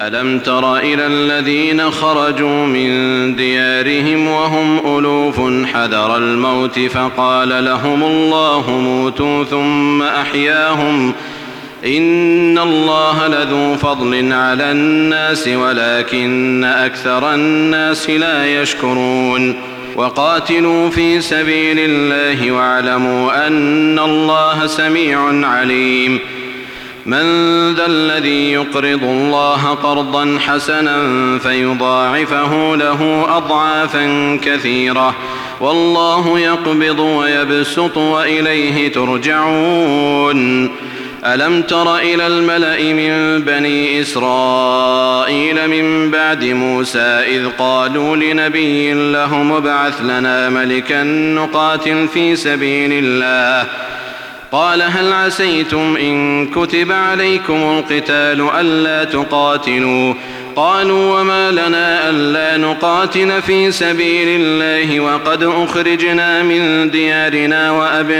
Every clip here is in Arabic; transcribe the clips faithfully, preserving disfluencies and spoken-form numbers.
ألم تر إلى الذين خرجوا من ديارهم وهم ألوف حذر الموت فقال لهم الله موتوا ثم أحياهم إن الله لذو فضل على الناس ولكن أكثر الناس لا يشكرون وقاتلوا في سبيل الله واعلموا أن الله سميع عليم من ذا الذي يقرض الله قرضا حسنا فيضاعفه له أضعافا كثيرة والله يقبض ويبسط وإليه ترجعون ألم تر إلى الملأ من بني إسرائيل من بعد موسى إذ قالوا لنبي لهم ابعث لنا ملكا نقاتل في سبيل الله قال هل عسيتم إن كتب عليكم القتال ألا تقاتلوا قالوا وما لنا ألا نقاتل في سبيل الله وقد أخرجنا من ديارنا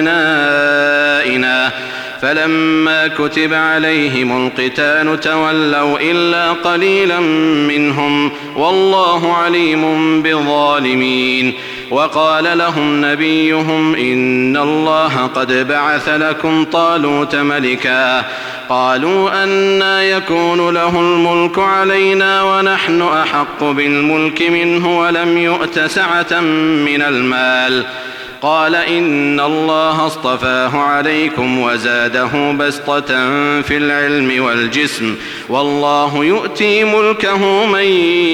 وأبنائنا فلما كتب عليهم القتال تولوا إلا قليلا منهم والله عليم بالظالمين وقال لهم نبيهم إن الله قد بعث لكم طالوت ملكا قالوا أنى يكون له الملك علينا ونحن أحق بالملك منه ولم يؤت سعة من المال قال إن الله اصطفاه عليكم وزاده بسطة في العلم والجسم والله يؤتي ملكه من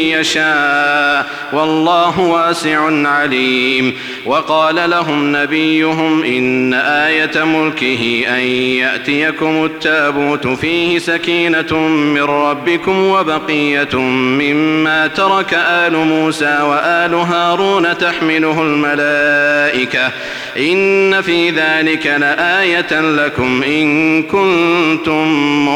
يشاء والله واسع عليم وقال لهم نبيهم إن آية ملكه أن يأتيكم التابوت فيه سكينة من ربكم وبقية مما ترك آل موسى وآل هارون تحمله الملائكة إن في ذلك لآية لكم إن كنتم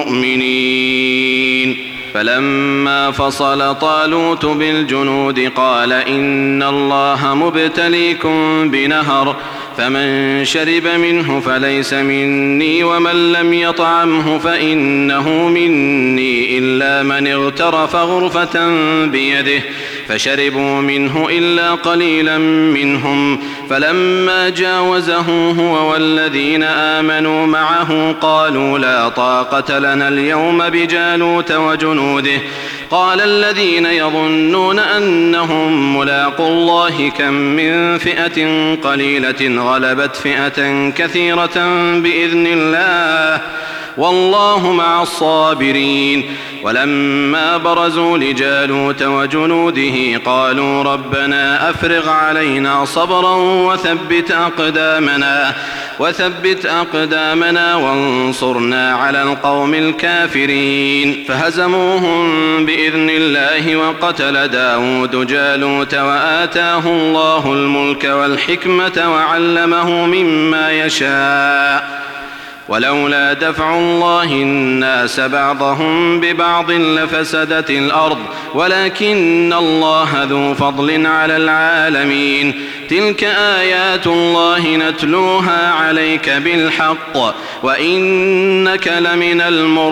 مؤمنين فلما فصل طالوت بالجنود قال إن الله مبتليكم بنهر فمن شرب منه فليس مني ومن لم يطعمه فإنه مني إلا من اغترف غرفة بيده فشربوا منه إلا قليلا منهم فلما جاوزه هو والذين آمنوا معه قالوا لا طاقة لنا اليوم بجالوت وجنوده قال الذين يظنون أنهم ملاقو الله كم من فئة قليلة غلبت فئة كثيرة بإذن الله والله مع الصابرين ولما برزوا لجالوت وجنوده قالوا ربنا أفرغ علينا صبرا وثبت أقدامنا وثبت أقدامنا وانصرنا على القوم الكافرين فهزموهم بإذن الله وقتل داود جالوت وآتاه الله الملك والحكمة وعلمه مما يشاء ولولا دفع الله الناس بعضهم ببعض لفسدت الأرض ولكن الله ذو فضل على العالمين تلك آيات الله نتلوها عليك بالحق وإنك لمن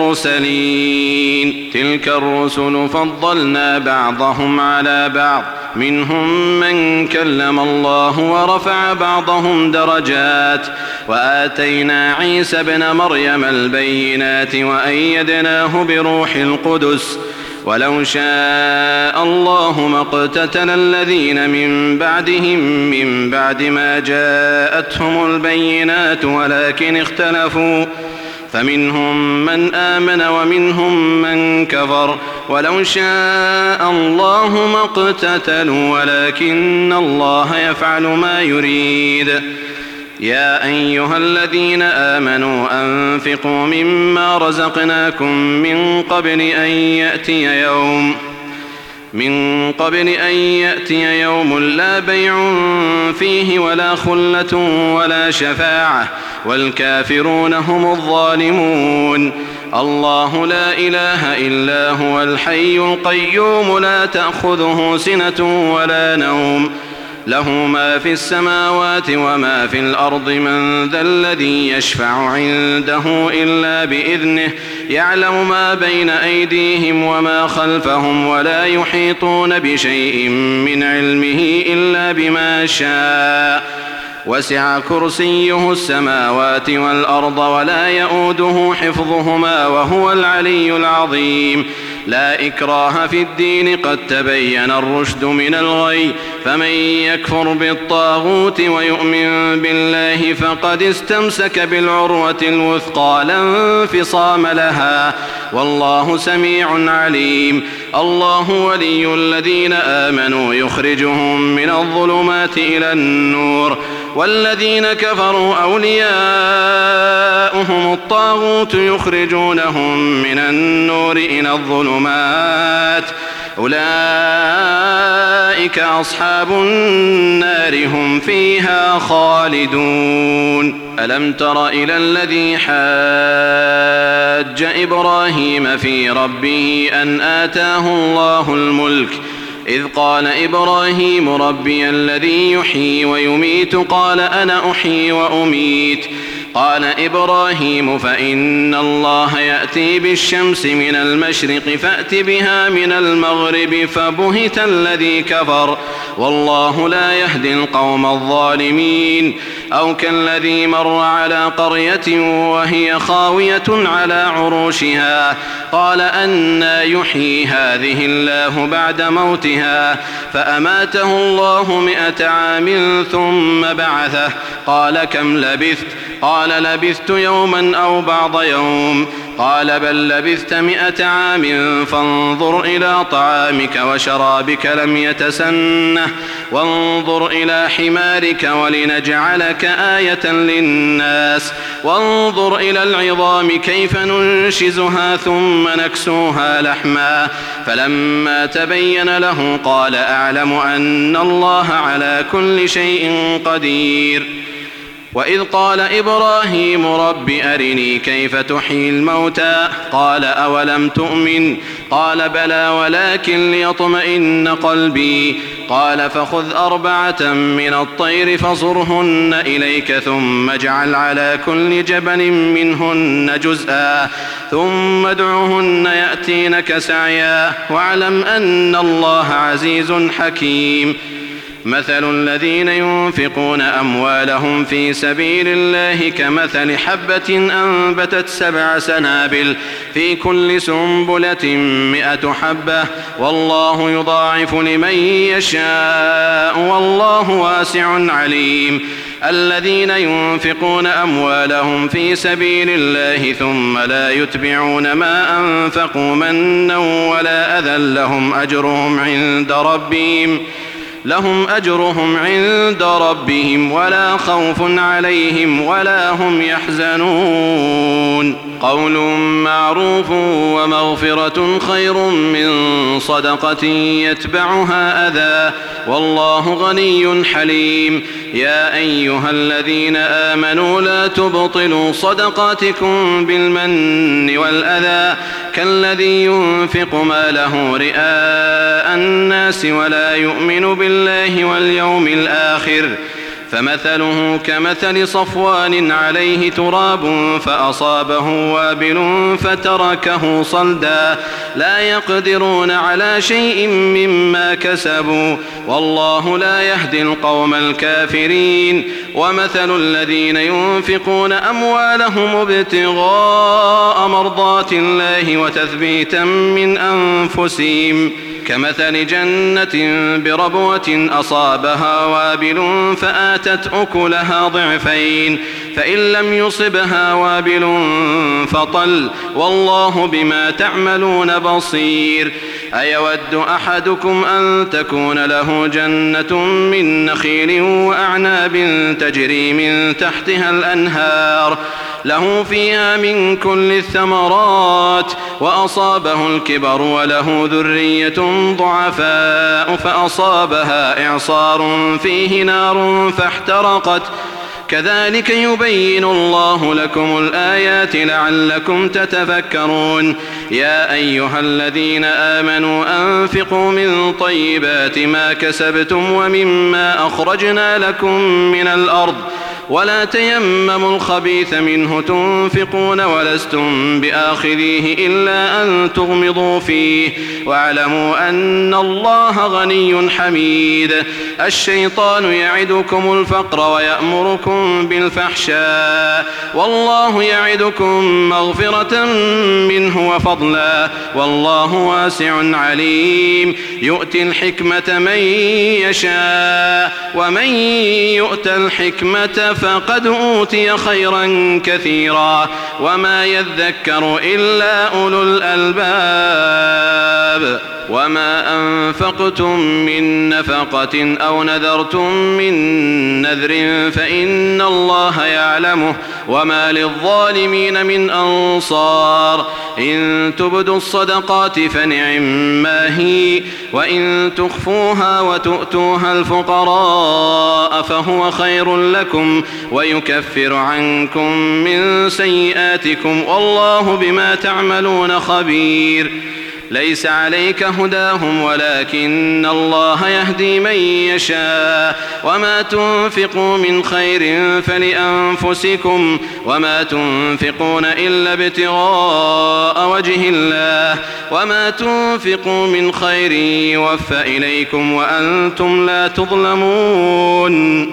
المرسلين تلك الرسل فضلنا بعضهم على بعض منهم من كلم الله ورفع بعضهم درجات وآتينا عيسى ابن مريم البينات وأيدناه بروح القدس ولو شاء الله ما اقتتل الذين من بعدهم من بعد ما جاءتهم البينات ولكن اختلفوا فمنهم من آمن ومنهم من كفر ولو شاء الله ما اقتتلوا ولكن الله يفعل ما يريد يا أيها الذين آمنوا أنفقوا مما رزقناكم من قبل أن يأتي يوم من قبل أن يأتي يوم لا بيع فيه ولا خلة ولا شفاعة والكافرون هم الظالمون الله لا إله إلا هو الحي القيوم لا تأخذه سنة ولا نوم له ما في السماوات وما في الأرض من ذا الذي يشفع عنده إلا بإذنه يعلم ما بين أيديهم وما خلفهم ولا يحيطون بشيء من علمه إلا بما شاء وسع كرسيه السماوات والأرض ولا يؤوده حفظهما وهو العلي العظيم لا إكراه في الدين قد تبين الرشد من الغي فمن يكفر بالطاغوت ويؤمن بالله فقد استمسك بالعروة الوثقى لا انفصام لها والله سميع عليم الله ولي الذين آمنوا يخرجهم من الظلمات إلى النور والذين كفروا أولياؤهم الطاغوت يخرجونهم من النور إلى الظلمات أولئك أصحاب النار هم فيها خالدون ألم تر إلى الذي حاج إبراهيم في ربه أن آتاه الله الملك إذ قال إبراهيم ربي الذي يحيي ويميت قال أنا أحيي وأميت قال إبراهيم فإن الله يأتي بالشمس من المشرق فأت بها من المغرب فبهت الذي كفر والله لا يهدي القوم الظالمين أو كالذي مر على قرية وهي خاوية على عروشها قال أنى يحيي هذه الله بعد موتها فأماته الله مئة عام ثم بعثه قال كم لبثت قال لبثت يوما أو بعض يوم قال بل لبثت مئة عام فانظر إلى طعامك وشرابك لم يتسنه وانظر إلى حمارك ولنجعلك آية للناس وانظر إلى العظام كيف ننشزها ثم نكسوها لحما فلما تبين له قال أعلم أن الله على كل شيء قدير وإذ قال إبراهيم رب أرني كيف تحيي الموتى قال أولم تؤمن قال بلى ولكن ليطمئن قلبي قال فخذ أربعة من الطير فصرهن إليك ثم اجعل على كل جبل منهن جزءا ثم ادعهن يأتينك سعيا واعلم أن الله عزيز حكيم مثل الذين ينفقون أموالهم في سبيل الله كمثل حبة أنبتت سبع سنابل في كل سنبلة مئة حبة والله يضاعف لمن يشاء والله واسع عليم الذين ينفقون أموالهم في سبيل الله ثم لا يتبعون ما أنفقوا منا ولا أذى لهم أجرهم عند ربهم لهم أجرهم عند ربهم ولا خوف عليهم ولا هم يحزنون قول معروف ومغفرة خير من صدقة يتبعها أذى والله غني حليم يا أيها الذين آمنوا لا تبطلوا صدقاتكم بالمن والأذى كالذي ينفق ماله رئاء الناس ولا يؤمن بالله واليوم الآخر فمثله كمثل صفوان عليه تراب فأصابه وابل فتركه صلدا لا يقدرون على شيء مما كسبوا والله لا يهدي القوم الكافرين ومثل الذين ينفقون أموالهم ابتغاء مرضات الله وتثبيتا من أنفسهم كمثل جنة بربوة أصابها وابل فآتت أكلها ضعفين فإن لم يصبها وابل فطل والله بما تعملون بصير أيود أحدكم أن تكون له جنة من نخيل وأعناب تجري من تحتها الأنهار له فيها من كل الثمرات وأصابه الكبر وله ذرية ضعفاء فأصابها إعصار فيه نار فاحترقت كذلك يبين الله لكم الآيات لعلكم تتفكرون. يا أيها الذين آمنوا أنفقوا من طيبات ما كسبتم ومما أخرجنا لكم من الأرض ولا تيمموا الخبيث منه تنفقون ولستم بآخذيه إلا أن تغمضوا فيه واعلموا أن الله غني حميد. الشيطان يعدكم الفقر ويأمركم بالفحشاء والله يعدكم مغفرة منه وفضلا والله واسع عليم. يؤتي الحكمة من يشاء ومن يؤت الحكمة فقد أوتي خيرا كثيرا وما يذكر إلا أولو الألباب. وما أنفقتم من نفقة أو نذرتم من نذر فإن الله يعلمه وما للظالمين من أنصار. إن تبدوا الصدقات فنعما هي وإن تخفوها وتؤتوها الفقراء فهو خير لكم ويكفر عنكم من سيئاتكم والله بما تعملون خبير. ليس عليك هداهم ولكن الله يهدي من يشاء وما تنفقوا من خير فلأنفسكم وما تنفقون إلا ابتغاء وجه الله وما تنفقوا من خير يوفى إليكم وأنتم لا تظلمون.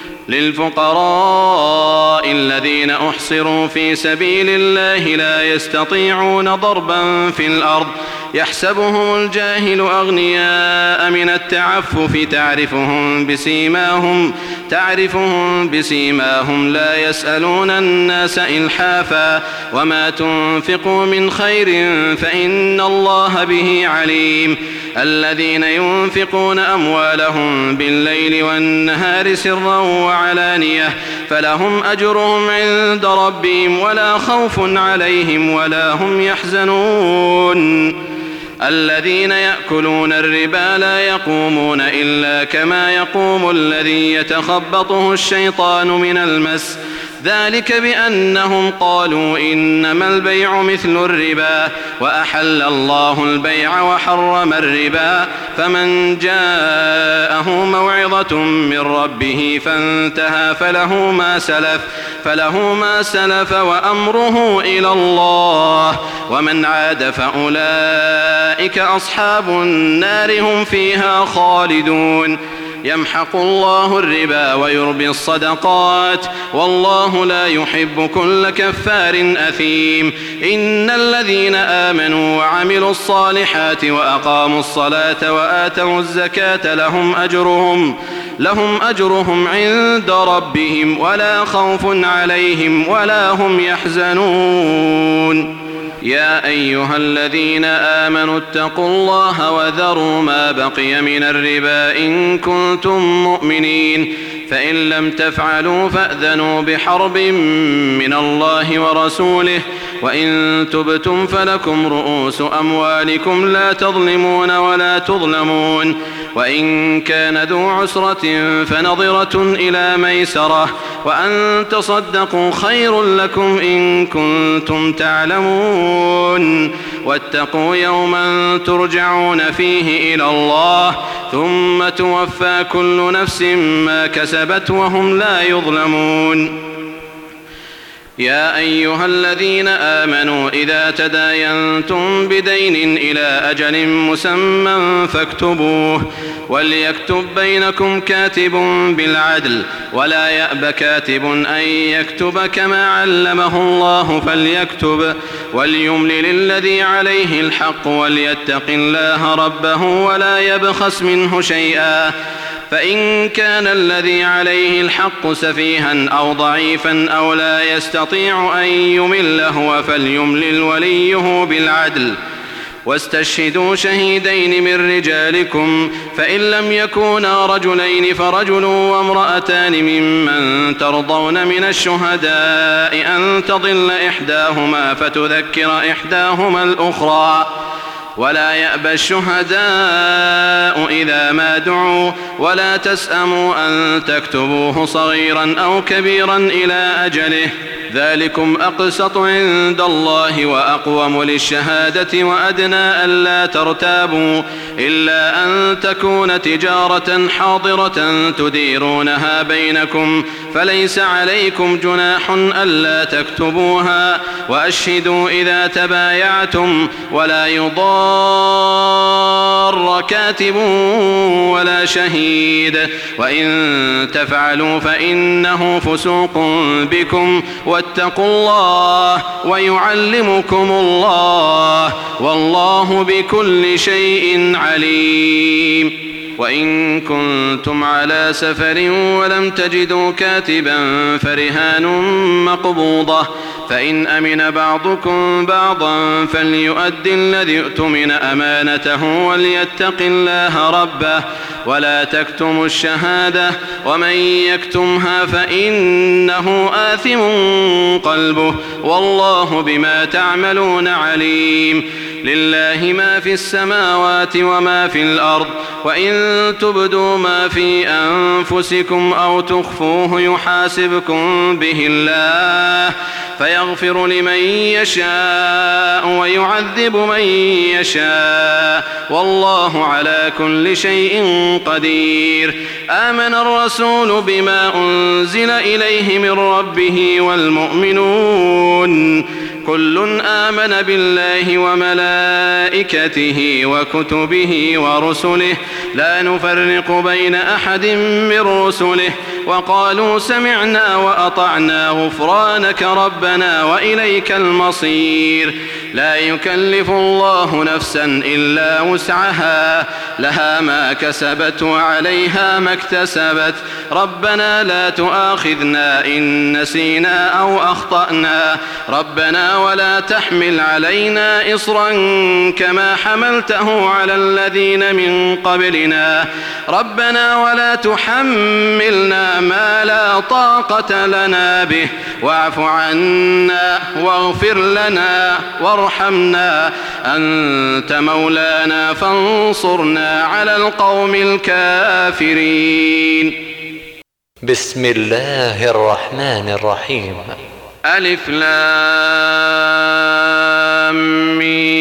للفقراء الذين أحصروا في سبيل الله لا يستطيعون ضربا في الأرض يحسبهم الجاهل أغنياء من التعفف تعرفهم بسيماهم تعرفهم بسيماهم لا يسألون الناس إلحافا وما تنفقوا من خير فإن الله به عليم. الذين ينفقون أموالهم بالليل والنهار سرا وعلانية فلهم أجرهم عند ربهم ولا خوف عليهم ولا هم يحزنون. الذين يأكلون الربا لا يقومون إلا كما يقوم الذي يتخبطه الشيطان من المس ذلك بأنهم قالوا إنما البيع مثل الربا وأحل الله البيع وحرم الربا. فمن جاءه موعظة من ربه فانتهى فله ما سلف فله ما سلف وأمره إلى الله ومن عاد فأولئك أصحاب النار هم فيها خالدون. يمحق الله الربا ويربي الصدقات والله لا يحب كل كفار أثيم. إن الذين آمنوا وعملوا الصالحات وأقاموا الصلاة وآتوا الزكاة لهم أجرهم لهم أجرهم عند ربهم ولا خوف عليهم ولا هم يحزنون. يا أيها الذين آمنوا اتقوا الله وذروا ما بقي من الربا إن كنتم مؤمنين فإن لم تفعلوا فأذنوا بحرب من الله ورسوله وإن تبتم فلكم رؤوس أموالكم لا تظلمون ولا تظلمون. وإن كان ذو عسرة فنظرة إلى ميسرة وأن تصدقوا خير لكم إن كنتم تعلمون. واتقوا يوما ترجعون فيه إلى الله ثم توفى كل نفس ما كسبت وهم لا يظلمون. يا أيها الذين آمنوا إذا تداينتم بدين إلى أجل مسمى فاكتبوه وليكتب بينكم كاتب بالعدل ولا يأب كاتب أن يكتب كما علمه الله فليكتب وليملل الذي عليه الحق وليتق الله ربه ولا يبخس منه شيئا فإن كان الذي عليه الحق سفيها أو ضعيفا أو لا يستطيع أن يمل هو فليملل وليه بالعدل واستشهدوا شهيدين من رجالكم فإن لم يكونا رجلين فرجل وامرأتان ممن ترضون من الشهداء أن تضل إحداهما فتذكر إحداهما الأخرى ولا يأبى الشهداء إذا ما دعوا ولا تسأموا أن تكتبوه صغيرا أو كبيرا إلى أجله ذلكم أقسط عند الله وأقوم للشهادة وأدنى ألا ترتابوا إلا أن تكون تجارة حاضرة تديرونها بينكم فليس عليكم جناح ألا تكتبوها وأشهدوا إذا تبايعتم ولا يضار كاتب ولا شهيد وإن تفعلوا فإنه فسوق بكم واتقوا الله ويعلمكم الله والله بكل شيء عليم. وإن كنتم على سفر ولم تجدوا كاتبا فرهان مقبوضة فإن أمن بعضكم بعضا فليؤدي الذي اؤتمن أمانته وليتق الله ربه ولا تكتموا الشهادة ومن يكتمها فإنه آثم قلبه والله بما تعملون عليم. لله ما في السماوات وما في الأرض وإن تبدوا ما في أنفسكم أو تخفوه يحاسبكم به الله فيغفر لمن يشاء ويعذب من يشاء والله على كل شيء قدير. آمن الرسول بما أنزل إليه من ربه والمؤمنون كل آمن بالله وملائكته وكتبه ورسله لا نفرق بين أحد من رسله وقالوا سمعنا وأطعنا غفرانك ربنا وإليك المصير. لا يكلف الله نفسا إلا وسعها لها ما كسبت وعليها ما اكتسبت ربنا لا تؤاخذنا إن نسينا أو أخطأنا ربنا ولا تحمل علينا إصرا كما حملته على الذين من قبلنا ربنا ولا تحملنا ما لا طاقة لنا به واعف عنا واغفر لنا وارحمنا أنت مولانا فانصرنا على القوم الكافرين. بسم الله الرحمن الرحيم. ألف لام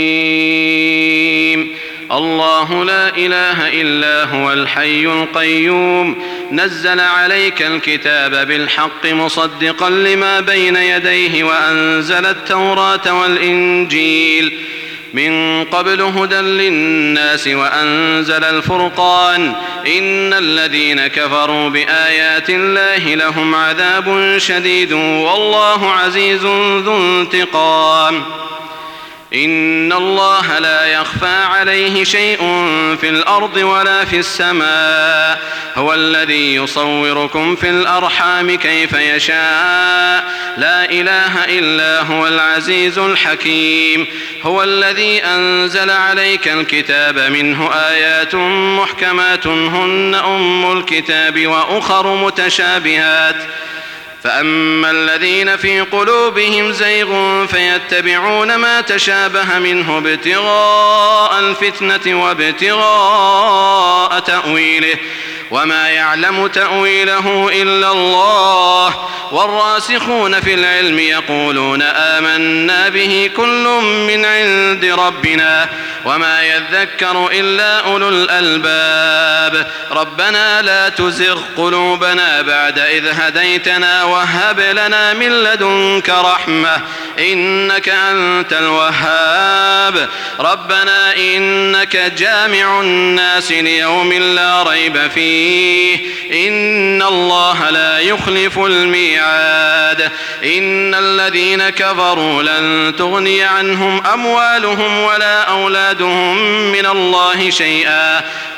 ميم. الله لا إله إلا هو الحي القيوم نزل عليك الكتاب بالحق مصدقا لما بين يديه وأنزل التوراة والإنجيل من قبل هدى للناس وأنزل الفرقان إن الذين كفروا بآيات الله لهم عذاب شديد والله عزيز ذو انتقام. إن الله لا يخفى عليه شيء في الأرض ولا في السماء هو الذي يصوركم في الأرحام كيف يشاء لا إله إلا هو العزيز الحكيم. هو الذي أنزل عليك الكتاب منه آيات محكمات هن أم الكتاب وأخر متشابهات فأما الذين في قلوبهم زيغ فيتبعون ما تشابه منه ابتغاء الفتنة وابتغاء تأويله وما يعلم تأويله إلا الله والراسخون في العلم يقولون آمنا به كل من عند ربنا وما يذكر إلا أولو الألباب. ربنا لا تزغ قلوبنا بعد إذ هديتنا وهب لنا من لدنك رحمة إنك أنت الوهاب. ربنا إنك جامع الناس ليوم لا ريب فيه إن الله لا يخلف الميعاد. إن الذين كفروا لن تغني عنهم أموالهم ولا أولادهم من الله شيئا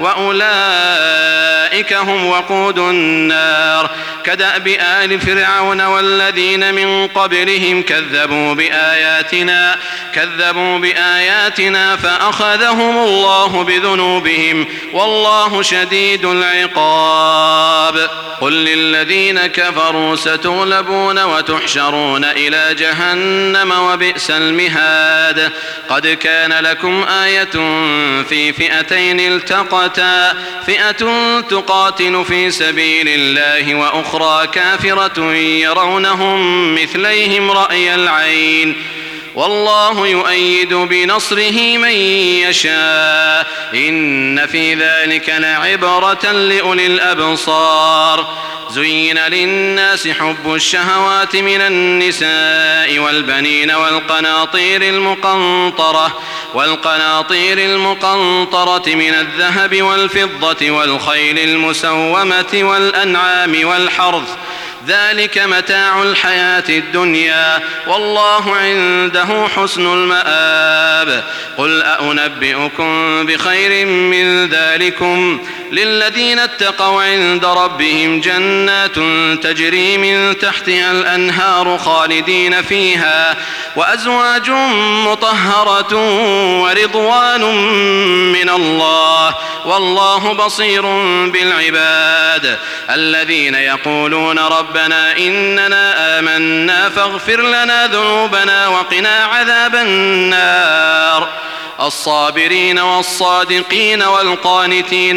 وأولئك هم وقود النار كدأب آل فرعون والذين من قبلهم كذبوا بآياتنا كذبوا بآياتنا فأخذهم الله بذنوبهم والله شديد العقاب. العقاب قل للذين كفروا ستغلبون وتحشرون إلى جهنم وبئس المهاد قد كان لكم آية في فئتين التقتا فئة تقاتل في سبيل الله وأخرى كافرة يرونهم مثليهم رأي العين والله يؤيد بنصره من يشاء إن في ذلك لعبرة لأولي الأبصار زين للناس حب الشهوات من النساء والبنين والقناطير المقنطرة والقناطير المقنطرة من الذهب والفضة والخيل المسومة والأنعام والحرث ذلك متاع الحياة الدنيا والله عنده حسن المآب قل أنبئكم بخير من ذلكم للذين اتقوا عند ربهم جنات تجري من تحتها الأنهار خالدين فيها وأزواج مطهرة ورضوان من الله والله بصير بالعباد الذين يقولون ربنا إننا آمنا فاغفر لنا ذنوبنا وقنا عذاب النار الصابرين والصادقين والقانتين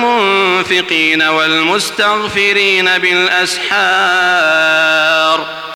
والمنفقين والمستغفرين بالأسحار